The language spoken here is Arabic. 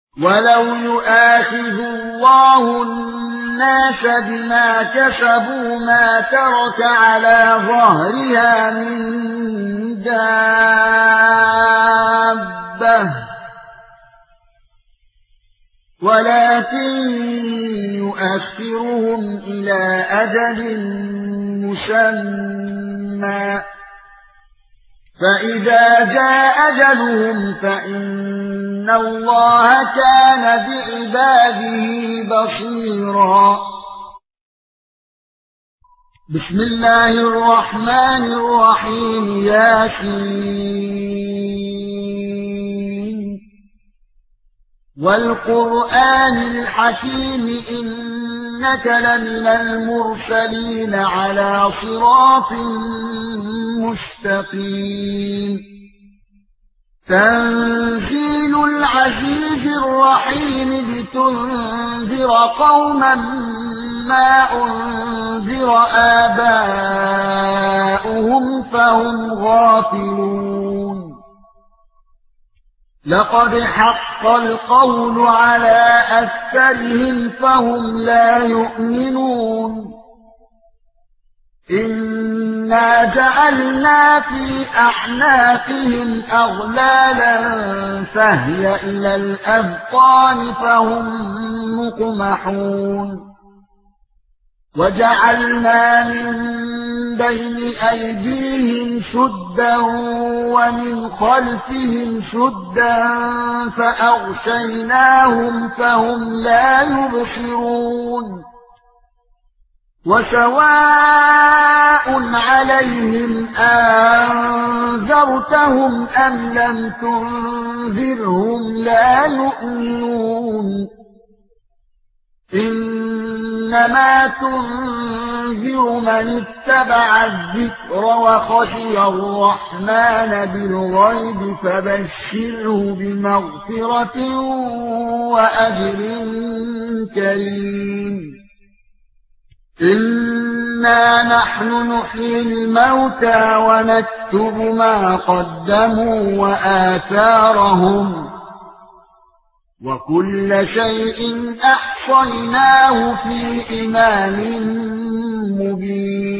ولو يؤاخذ الله الناس بما كسبوا ما ترك على ظهرها من دابة ولكن يؤخرهم إلى أجل مسمى فإذا جاء أجلهم فإن الله كان بعباده بصيرا. بسم الله الرحمن الرحيم. ياسين والقرآن الحكيم إنك لمن المرسلين على صراط مستقيم. تنزيل العزيز الرحيم لتنذر قوما ما أنذر آباؤهم فهم غافلون. لقد حق القول على أكثرهم فهم لا يؤمنون. إنا جعلنا في أعناقهم أغلالا فهي إلى الأذقان فهم مقمحون. وجعلنا من بين أيديهم سدا ومن خلفهم سدا فأغشيناهم فهم لا يبصرون. وسواء عليهم أنذرتهم أم لم تنذرهم لا يؤمنون. إنما تنذر من اتبع الذكر وخشي الرحمن بالغيب فبشره بمغفرة وأجر كريم. إنا نحن نحيي الموتى ونكتب ما قدموا وآثارهم وكل شيء أحصيناه في إمام مبين.